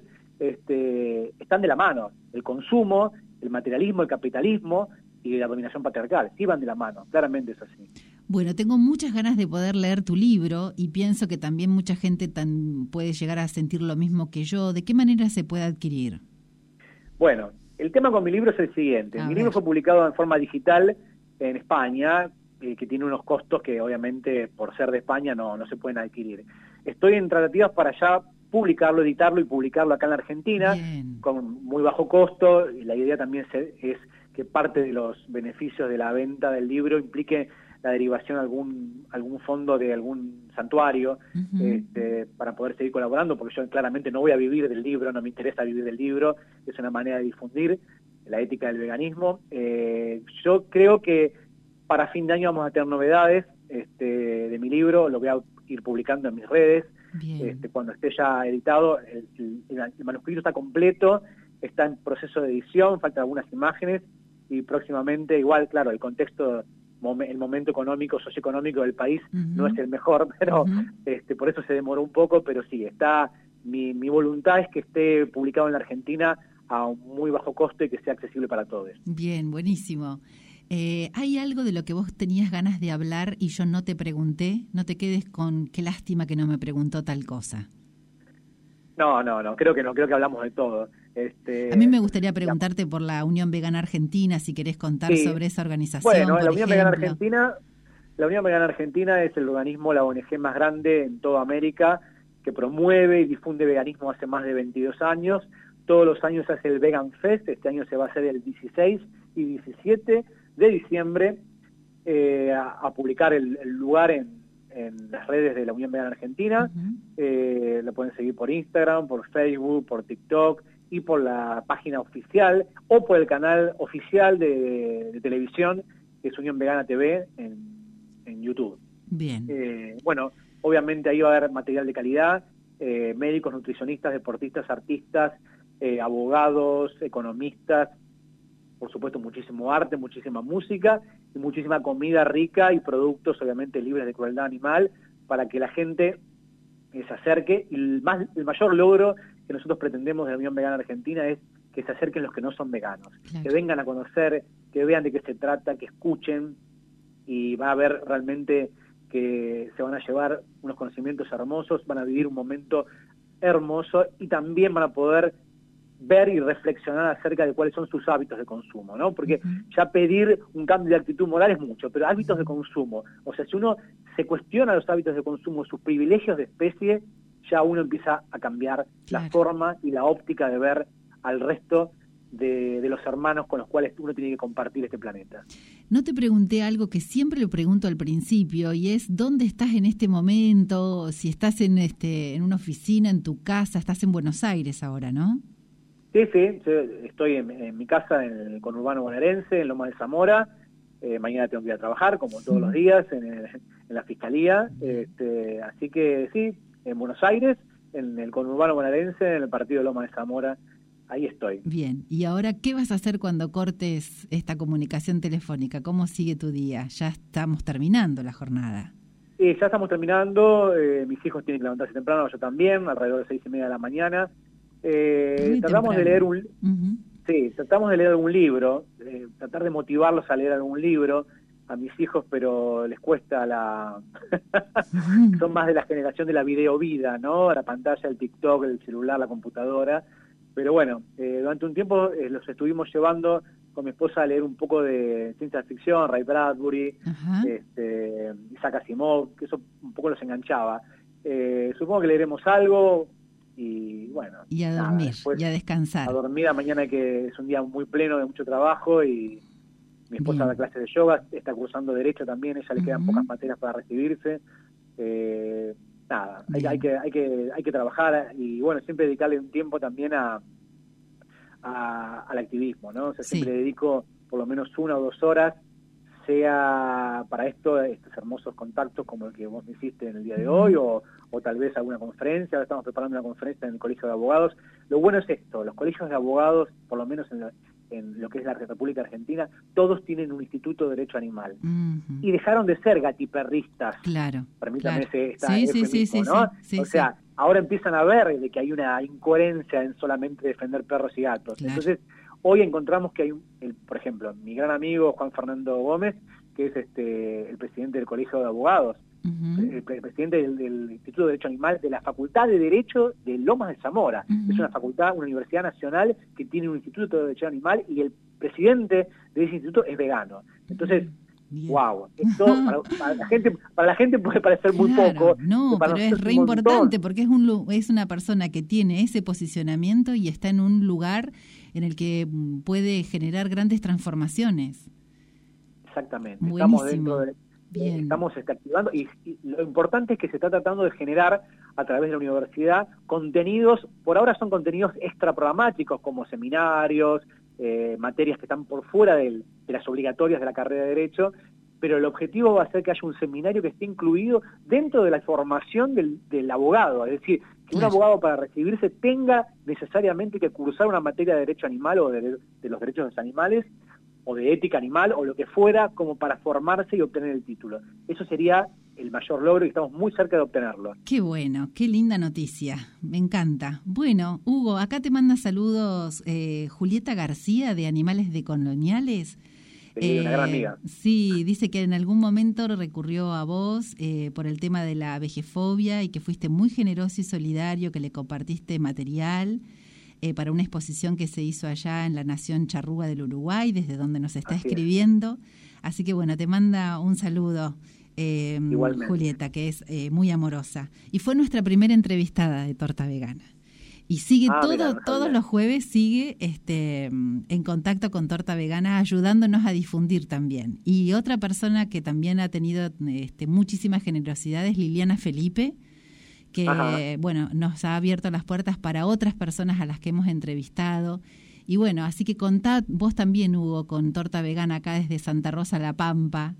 este, están de la mano el consumo, el materialismo, el capitalismo y la dominación patriarcal, sí van de la mano, claramente es así. Bueno, tengo muchas ganas de poder leer tu libro y pienso que también mucha gente tan puede llegar a sentir lo mismo que yo. ¿De qué manera se puede adquirir? Bueno, el tema con mi libro es el siguiente. A mi ver. libro fue publicado en forma digital en España, eh, que tiene unos costos que obviamente por ser de España no, no se pueden adquirir. Estoy en tratativas para ya publicarlo, editarlo y publicarlo acá en la Argentina. Bien. Con muy bajo costo, y la idea también es que parte de los beneficios de la venta del libro implique la derivación a algún, algún fondo de algún santuario, uh-huh. este, para poder seguir colaborando, porque yo claramente no voy a vivir del libro, no me interesa vivir del libro, es una manera de difundir la ética del veganismo. Eh, yo creo que para fin de año vamos a tener novedades este, de mi libro, lo voy a ir publicando en mis redes, Este, cuando esté ya editado, el, el, el manuscrito está completo, está en proceso de edición, faltan algunas imágenes, y próximamente, igual, claro, el contexto, el momento económico, socioeconómico del país uh-huh. no es el mejor, pero uh-huh. este, por eso se demoró un poco, pero sí, está, mi, mi voluntad es que esté publicado en la Argentina a un muy bajo costo y que sea accesible para todos. Bien, buenísimo. Eh, ¿Hay algo de lo que vos tenías ganas de hablar y yo no te pregunté? No te quedes con qué lástima que no me preguntó tal cosa. No, no, no, creo que no, creo que hablamos de todo. Este, a mí me gustaría preguntarte por la Unión Vegana Argentina, si querés contar sí. sobre esa organización. Bueno, por la Unión ejemplo. Vegana Argentina, la Unión Vegana Argentina es el organismo, la O N G más grande en toda América, que promueve y difunde veganismo hace más de veintidós años. Todos los años se hace el Vegan Fest, este año se va a hacer el dieciséis y diecisiete de diciembre, eh, a, a publicar el, el lugar en, en las redes de la Unión Vegana Argentina. Uh-huh. eh, lo pueden seguir por Instagram, por Facebook, por TikTok y por la página oficial o por el canal oficial de, de televisión, que es Unión Vegana T V en, en YouTube. Bien. Eh, bueno, obviamente ahí va a haber material de calidad, eh, médicos, nutricionistas, deportistas, artistas, eh, abogados, economistas, por supuesto muchísimo arte, muchísima música y muchísima comida rica y productos obviamente libres de crueldad animal para que la gente eh, se acerque. Y el, más, el mayor logro que nosotros pretendemos de la Unión Vegana Argentina es que se acerquen los que no son veganos, claro. que vengan a conocer, que vean de qué se trata, que escuchen, y va a haber realmente que se van a llevar unos conocimientos hermosos, van a vivir un momento hermoso y también van a poder ver y reflexionar acerca de cuáles son sus hábitos de consumo, ¿no? Porque uh-huh. ya pedir un cambio de actitud moral es mucho, pero hábitos uh-huh. de consumo, o sea, si uno se cuestiona los hábitos de consumo, sus privilegios de especie, ya uno empieza a cambiar claro. la forma y la óptica de ver al resto de, de los hermanos con los cuales uno tiene que compartir este planeta. No te pregunté algo que siempre le pregunto al principio, y es ¿dónde estás en este momento? Si estás en este en una oficina, en tu casa, estás en Buenos Aires ahora, ¿no? Sí, sí, estoy en, en mi casa en el conurbano bonaerense, en Loma de Zamora. Eh, mañana tengo que ir a trabajar, como todos los días, en, el, en la Fiscalía. Este, así que sí, en Buenos Aires, en el conurbano bonaerense, en el partido de Loma de Zamora. Ahí estoy. Bien, y ahora, ¿qué vas a hacer cuando cortes esta comunicación telefónica? ¿Cómo sigue tu día? Ya estamos terminando la jornada. Sí, ya estamos terminando. Eh, mis hijos tienen que levantarse temprano, yo también, alrededor de seis y media de la mañana. Eh, tratamos temprano. de leer un uh-huh. sí, tratamos de leer algún libro, eh, tratar de motivarlos a leer algún libro a mis hijos, pero les cuesta la uh-huh. son más de la generación de la videovida, ¿no? La pantalla, el TikTok, el celular, la computadora, pero bueno, eh, durante un tiempo eh, los estuvimos llevando con mi esposa a leer un poco de ciencia ficción, Ray Bradbury, uh-huh. este, Isaac Asimov, que eso un poco los enganchaba. Eh, supongo que leeremos algo. Y bueno, y a dormir, nada, después, y a descansar. A dormir, mañana que es un día muy pleno de mucho trabajo y mi esposa da clases de yoga, está cursando Derecho también, ella le uh-huh. quedan pocas materias para recibirse. Eh, nada, hay, hay, que, hay, que, hay que trabajar y bueno, siempre dedicarle un tiempo también a, a al activismo, ¿no? O sea, siempre sí. dedico por lo menos una o dos horas, sea para esto, estos hermosos contactos como el que vos me hiciste en el día de hoy, o, o tal vez alguna conferencia. Ahora estamos preparando una conferencia en el Colegio de Abogados. Lo bueno es esto, los colegios de abogados, por lo menos en, la, en lo que es la República Argentina, todos tienen un instituto de derecho animal. Uh-huh. Y dejaron de ser gatiperristas. Claro. Permítame claro. ese esta sí, eufemismo, sí, sí, ¿no? Sí, sí, o sea, sí. ahora empiezan a ver de que hay una incoherencia en solamente defender perros y gatos. Claro. Entonces, hoy encontramos que hay, un, el, por ejemplo, mi gran amigo Juan Fernando Gómez, que es este el presidente del Colegio de Abogados, uh-huh. el, el presidente del, del Instituto de Derecho Animal de la Facultad de Derecho de Lomas de Zamora. Uh-huh. Es una facultad, una universidad nacional que tiene un Instituto de Derecho Animal y el presidente de ese instituto es vegano. Entonces, Bien. wow, esto para, para la gente para la gente puede parecer muy claro, poco. No, pero es re importante porque es un es una persona que tiene ese posicionamiento y está en un lugar en el que puede generar grandes transformaciones. Exactamente. Buenísimo. Estamos dentro de Bien. estamos este, activando y, y lo importante es que se está tratando de generar a través de la universidad contenidos, por ahora son contenidos extraprogramáticos como seminarios, eh, materias que están por fuera del, de las obligatorias de la carrera de Derecho, pero el objetivo va a ser que haya un seminario que esté incluido dentro de la formación del, del abogado, es decir, que un abogado para recibirse tenga necesariamente que cursar una materia de derecho animal o de, de los derechos de los animales, o de ética animal, o lo que fuera, como para formarse y obtener el título. Eso sería el mayor logro y estamos muy cerca de obtenerlo. Qué bueno, qué linda noticia, me encanta. Bueno, Hugo, acá te manda saludos eh, Julieta García de Animales Decoloniales. Sí, eh, una gran amiga. Sí, dice que en algún momento recurrió a vos eh, por el tema de la vejefobia y que fuiste muy generoso y solidario, que le compartiste material eh, para una exposición que se hizo allá en la Nación Charrúa del Uruguay, desde donde nos está Así escribiendo. Es. Así que bueno, te manda un saludo. Eh, Julieta, que es eh, muy amorosa. Y fue nuestra primera entrevistada de Torta Vegana. Y sigue ah, todo, mirá, todos mirá. los jueves sigue este, en contacto con Torta Vegana, ayudándonos a difundir también. Y otra persona que también ha tenido este, muchísima generosidad es Liliana Felipe, que Ajá. bueno, nos ha abierto las puertas para otras personas a las que hemos entrevistado. Y bueno, así que contad vos también, Hugo, con Torta Vegana acá desde Santa Rosa, La Pampa.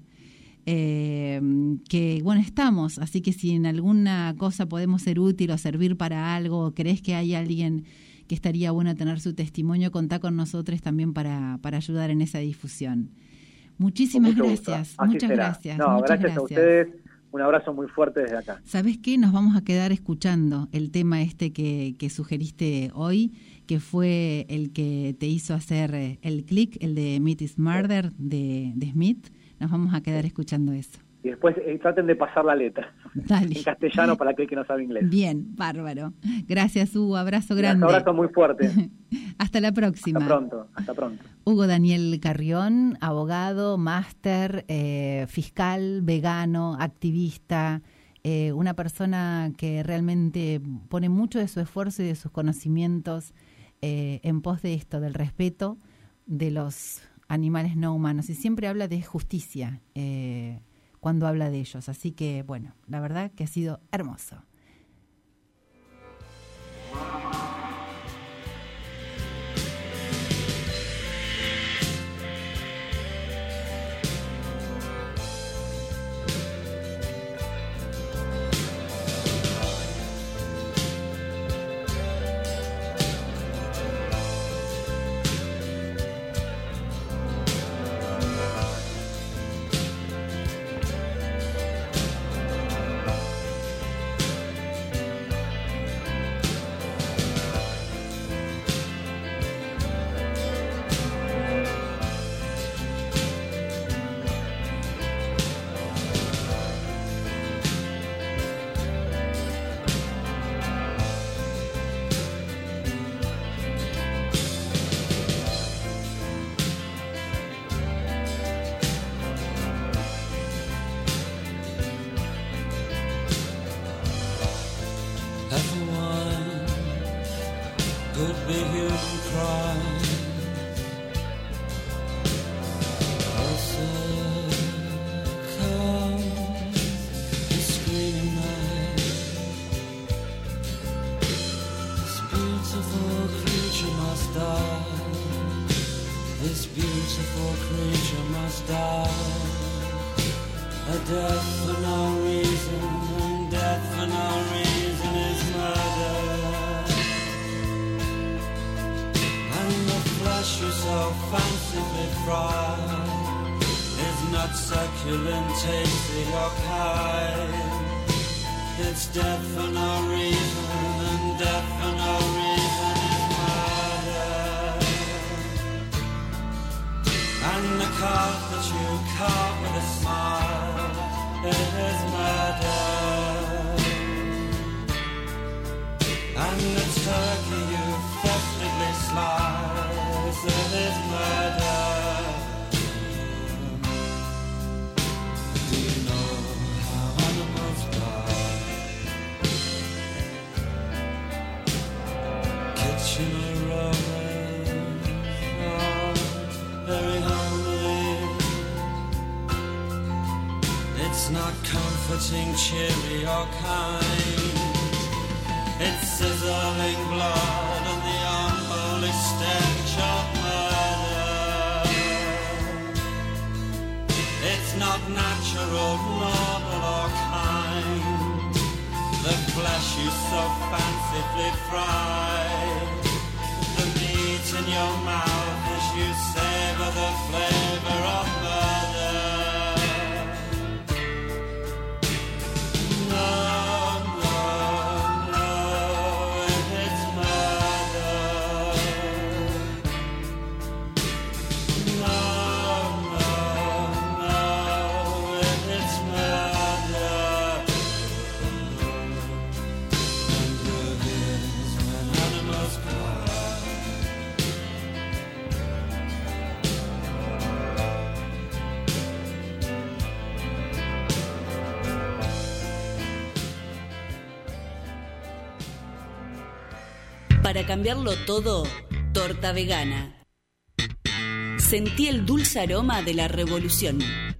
Eh, que bueno, estamos, así que si en alguna cosa podemos ser útil o servir para algo, o crees que hay alguien que estaría bueno tener su testimonio, contá con nosotros también para, para ayudar en esa difusión. Muchísimas gracias, muchas será. gracias. No, muchas gracias, gracias a ustedes, un abrazo muy fuerte desde acá. ¿Sabés qué? Nos vamos a quedar escuchando el tema este que, que sugeriste hoy, que fue el que te hizo hacer el click, el de Meat is Murder de, de Smith. Nos vamos a quedar escuchando eso. Y después eh, traten de pasar la letra. Dale. En castellano para aquel que no sabe inglés. Bien, bárbaro. Gracias, Hugo. Abrazo grande. Un abrazo muy fuerte. Hasta la próxima. Hasta pronto. Hasta pronto. Hugo Daniel Carrión, abogado, máster, eh, fiscal, vegano, activista, eh, una persona que realmente pone mucho de su esfuerzo y de sus conocimientos eh, en pos de esto, del respeto de los animales no humanos, y siempre habla de justicia eh, cuando habla de ellos. Así que, bueno, la verdad que ha sido hermoso. Could be human crime. Closer comes the screaming night. This beautiful creature must die. This beautiful creature must die. A death for no reason, and death for no reason is murder. Flesh you so fancifully fried is not succulent, tasty or kind. It's death for no reason, and death for no reason is murder. And the carve that you carve with a smile, it is murder. And the turkey you festively slice, it is murder. Do you know how animals die? Kitchen aromas, oh, very homely. It's not comforting, cheery or kind. It's sizzling blood and the unholy stench of murder. It's not natural, noble or kind. The flesh you so fancifully fry, the meat in your mouth as you savor the flavor of murder. No, no, no, if it's murder. No, no, no, if it's murder. And it is when animals cry. Para cambiarlo todo, torta vegana. Sentí el dulce aroma de la revolución.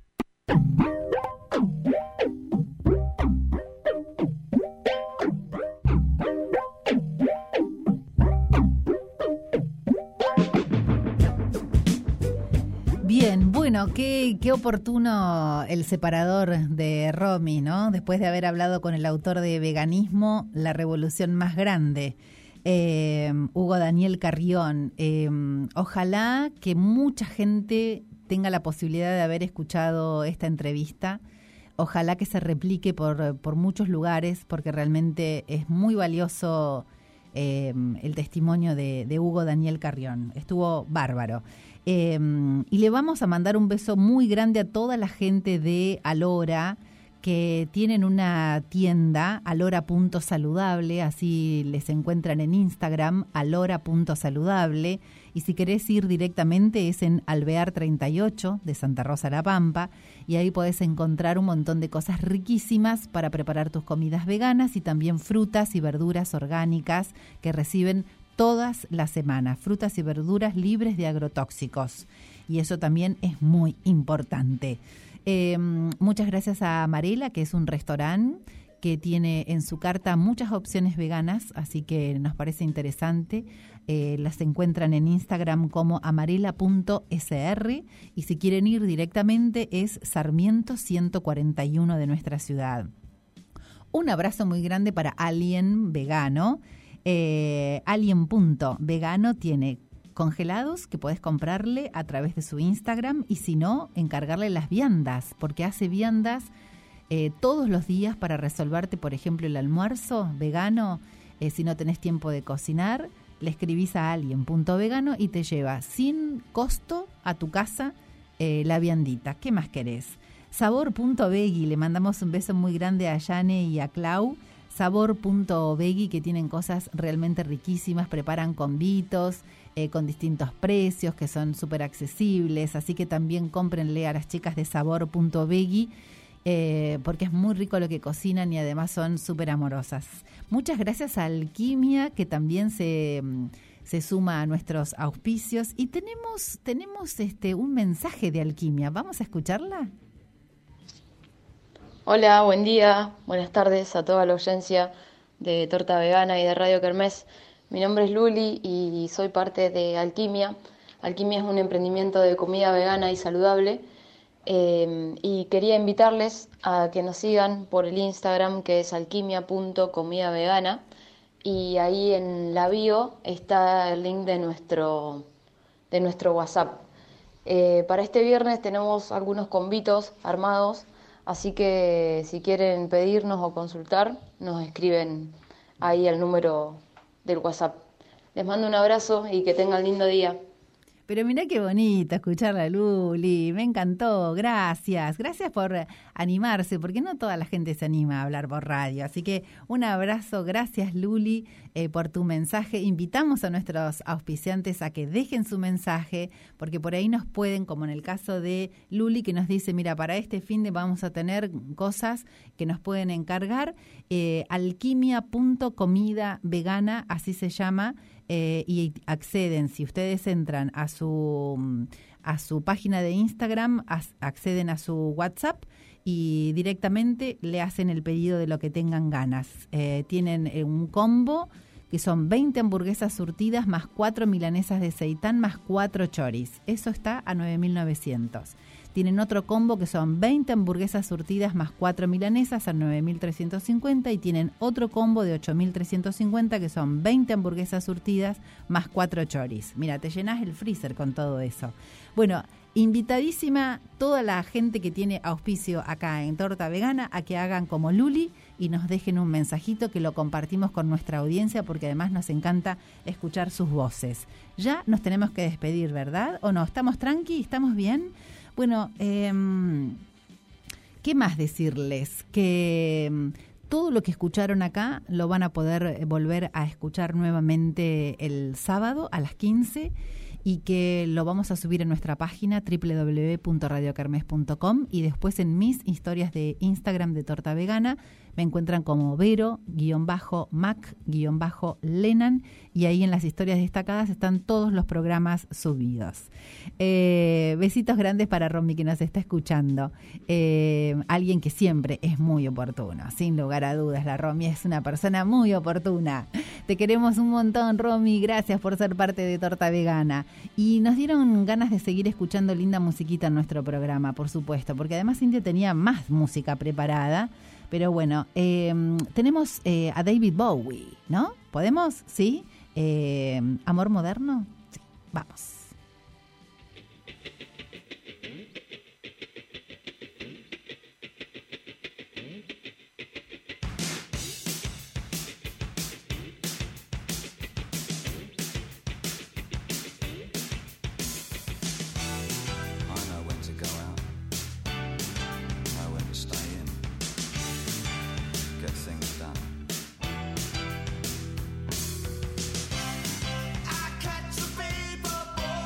Bien, bueno, qué, qué oportuno el separador de Romy, ¿no? Después de haber hablado con el autor de Veganismo, la revolución más grande. Eh, Hugo Daniel Carrión, eh, ojalá que mucha gente tenga la posibilidad de haber escuchado esta entrevista, ojalá que se replique por, por muchos lugares, porque realmente es muy valioso eh, el testimonio de, de Hugo Daniel Carrión, estuvo bárbaro. Eh, y le vamos a mandar un beso muy grande a toda la gente de Alora, que tienen una tienda, alora punto saludable, así les encuentran en Instagram, alora punto saludable, y si querés ir directamente es en Alvear treinta y ocho de Santa Rosa La Pampa, y ahí podés encontrar un montón de cosas riquísimas para preparar tus comidas veganas y también frutas y verduras orgánicas que reciben todas las semanas, frutas y verduras libres de agrotóxicos, y eso también es muy importante. Eh, muchas gracias a Amarela, que es un restaurante que tiene en su carta muchas opciones veganas, así que nos parece interesante. Eh, las encuentran en Instagram como amarela punto s r, y si quieren ir directamente es Sarmiento ciento cuarenta y uno de nuestra ciudad. Un abrazo muy grande para Alien Vegano. Eh, Alien punto vegano tiene congelados que podés comprarle a través de su Instagram, y si no, encargarle las viandas, porque hace viandas eh, todos los días para resolverte, por ejemplo, el almuerzo vegano. Eh, si no tenés tiempo de cocinar, le escribís a Alien punto vegano y te lleva sin costo a tu casa eh, la viandita. ¿Qué más querés? Sabor punto veggie, le mandamos un beso muy grande a Yane y a Clau. Sabor punto veggie, que tienen cosas realmente riquísimas, preparan convitos eh, con distintos precios que son súper accesibles, así que también cómprenle a las chicas de Sabor punto veggie, eh, porque es muy rico lo que cocinan y además son súper amorosas. Muchas gracias a Alquimia, que también se, se suma a nuestros auspicios, y tenemos, tenemos este un mensaje de Alquimia. ¿Vamos a escucharla? Hola, buen día, buenas tardes a toda la audiencia de Torta Vegana y de Radio Kermés. Mi nombre es Luli y soy parte de Alquimia. Alquimia es un emprendimiento de comida vegana y saludable, eh, y quería invitarles a que nos sigan por el Instagram, que es alquimia punto comida vegana, y ahí en la bio está el link de nuestro, de nuestro WhatsApp. Eh, para este viernes tenemos algunos convitos armados, así que si quieren pedirnos o consultar, nos escriben ahí al número del WhatsApp. Les mando un abrazo y que tengan lindo día. Pero mirá qué bonito escucharla, Luli, me encantó, gracias, gracias por animarse, porque no toda la gente se anima a hablar por radio, así que un abrazo, gracias Luli eh, por tu mensaje. Invitamos a nuestros auspiciantes a que dejen su mensaje, porque por ahí nos pueden, como en el caso de Luli, que nos dice, mira, para este fin de vamos a tener cosas que nos pueden encargar, eh, alquimia punto comida vegana, así se llama, Eh, y acceden, si ustedes entran a su a su página de Instagram, as, acceden a su WhatsApp y directamente le hacen el pedido de lo que tengan ganas. Eh, tienen eh, un combo que son veinte hamburguesas surtidas más cuatro milanesas de seitán más cuatro choris. Eso está a nueve mil novecientos. Tienen otro combo que son veinte hamburguesas surtidas más cuatro milanesas a nueve mil trescientos cincuenta y tienen otro combo de ocho mil trescientos cincuenta que son veinte hamburguesas surtidas más cuatro choris. Mira, te llenás el freezer con todo eso. Bueno, invitadísima toda la gente que tiene auspicio acá en Torta Vegana a que hagan como Luli y nos dejen un mensajito que lo compartimos con nuestra audiencia porque además nos encanta escuchar sus voces. Ya nos tenemos que despedir, ¿verdad? ¿O no? ¿Estamos tranqui? ¿Estamos bien? Bueno, eh, ¿qué más decirles? Que todo lo que escucharon acá lo van a poder volver a escuchar nuevamente el sábado a las quince y que lo vamos a subir en nuestra página doble u doble u doble u punto radio kermés punto com y después en mis historias de Instagram de Torta Vegana me encuentran como Vero-Mac-Lenan y ahí en las historias destacadas están todos los programas subidos. Eh, besitos grandes para Romy que nos está escuchando. Eh, alguien que siempre es muy oportuno, sin lugar a dudas. La Romy es una persona muy oportuna. Te queremos un montón, Romy. Gracias por ser parte de Torta Vegana. Y nos dieron ganas de seguir escuchando linda musiquita en nuestro programa, por supuesto, porque además Cintia tenía más música preparada. Pero bueno, eh, tenemos eh, a David Bowie, ¿no? ¿Podemos? ¿Sí? Eh, ¿Amor moderno? Sí, vamos. I catch a paper boy.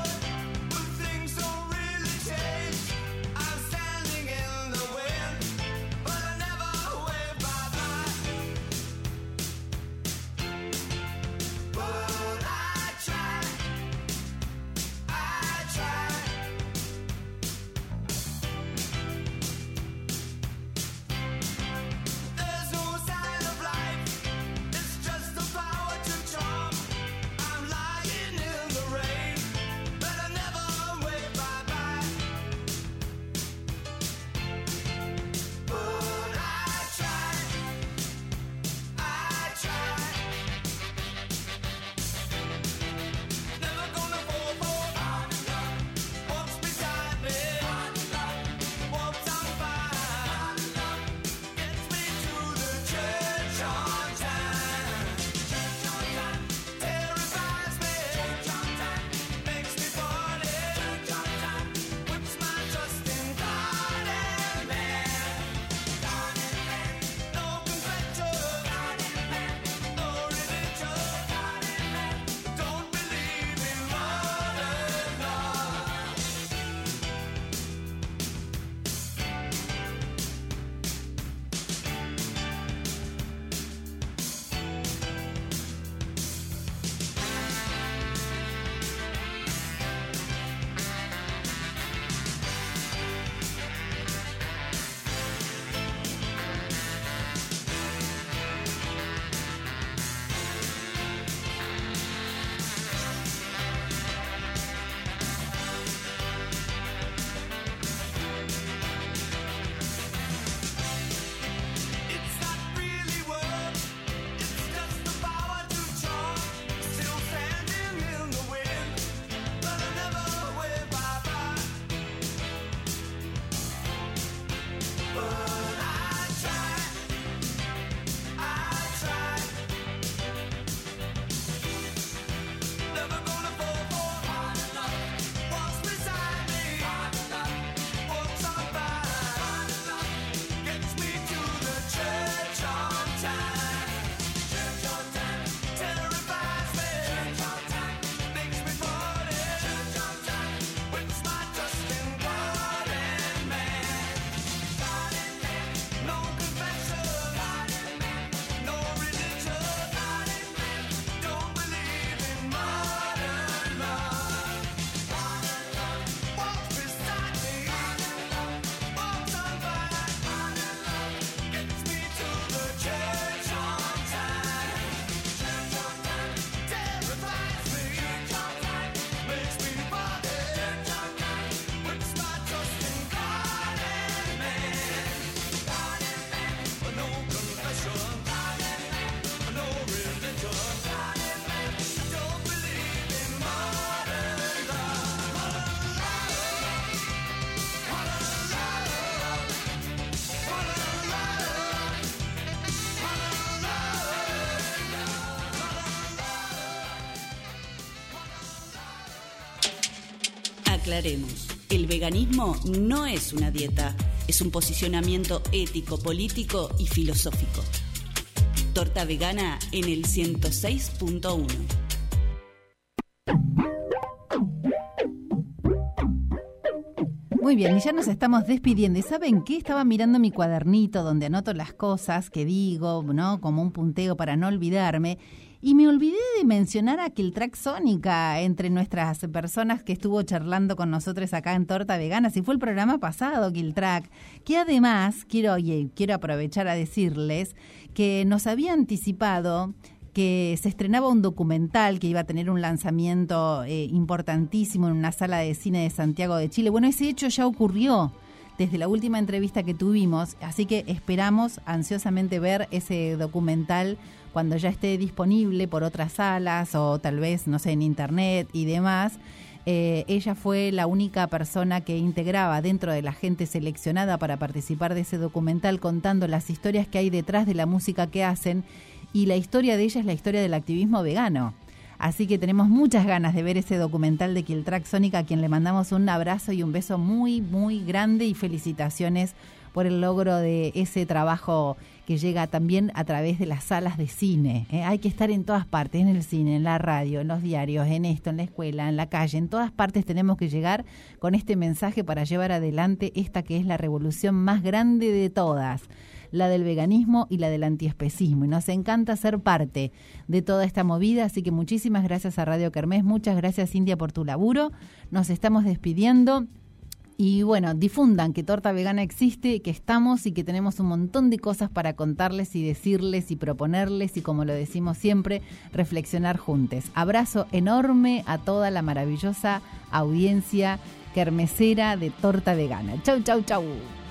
Aclaremos, el veganismo no es una dieta, es un posicionamiento ético, político y filosófico. Torta Vegana en el ciento seis punto uno. Muy bien, y ya nos estamos despidiendo. ¿Y saben qué? Estaba mirando mi cuadernito donde anoto las cosas que digo, ¿no? Como un punteo para no olvidarme. Y me olvidé de mencionar a Kiltrack Sónica entre nuestras personas que estuvo charlando con nosotros acá en Torta Vegana. Si fue el programa pasado, Kiltrack, que además quiero, oye, quiero aprovechar a decirles que nos había anticipado que se estrenaba un documental que iba a tener un lanzamiento eh, importantísimo en una sala de cine de Santiago de Chile. Bueno, ese hecho ya ocurrió desde la última entrevista que tuvimos, así que esperamos ansiosamente ver ese documental cuando ya esté disponible por otras salas o tal vez, no sé, en internet y demás. Eh, ella fue la única persona que integraba dentro de la gente seleccionada para participar de ese documental, contando las historias que hay detrás de la música que hacen. Y la historia de ella es la historia del activismo vegano. Así que tenemos muchas ganas de ver ese documental de Kiltrack Sónica, a quien le mandamos un abrazo y un beso muy, muy grande y felicitaciones por el logro de ese trabajo que llega también a través de las salas de cine. ¿eh? Hay que estar en todas partes, en el cine, en la radio, en los diarios, en esto, en la escuela, en la calle, en todas partes tenemos que llegar con este mensaje para llevar adelante esta que es la revolución más grande de todas, la del veganismo y la del antiespecismo. Y nos encanta ser parte de toda esta movida, así que muchísimas gracias a Radio Kermés, muchas gracias, Cintia, por tu laburo. Nos estamos despidiendo y bueno, difundan que Torta Vegana existe, que estamos y que tenemos un montón de cosas para contarles y decirles y proponerles y, como lo decimos siempre, reflexionar juntos. Abrazo enorme a toda la maravillosa audiencia kermesera de Torta Vegana. Chau, chau, chau.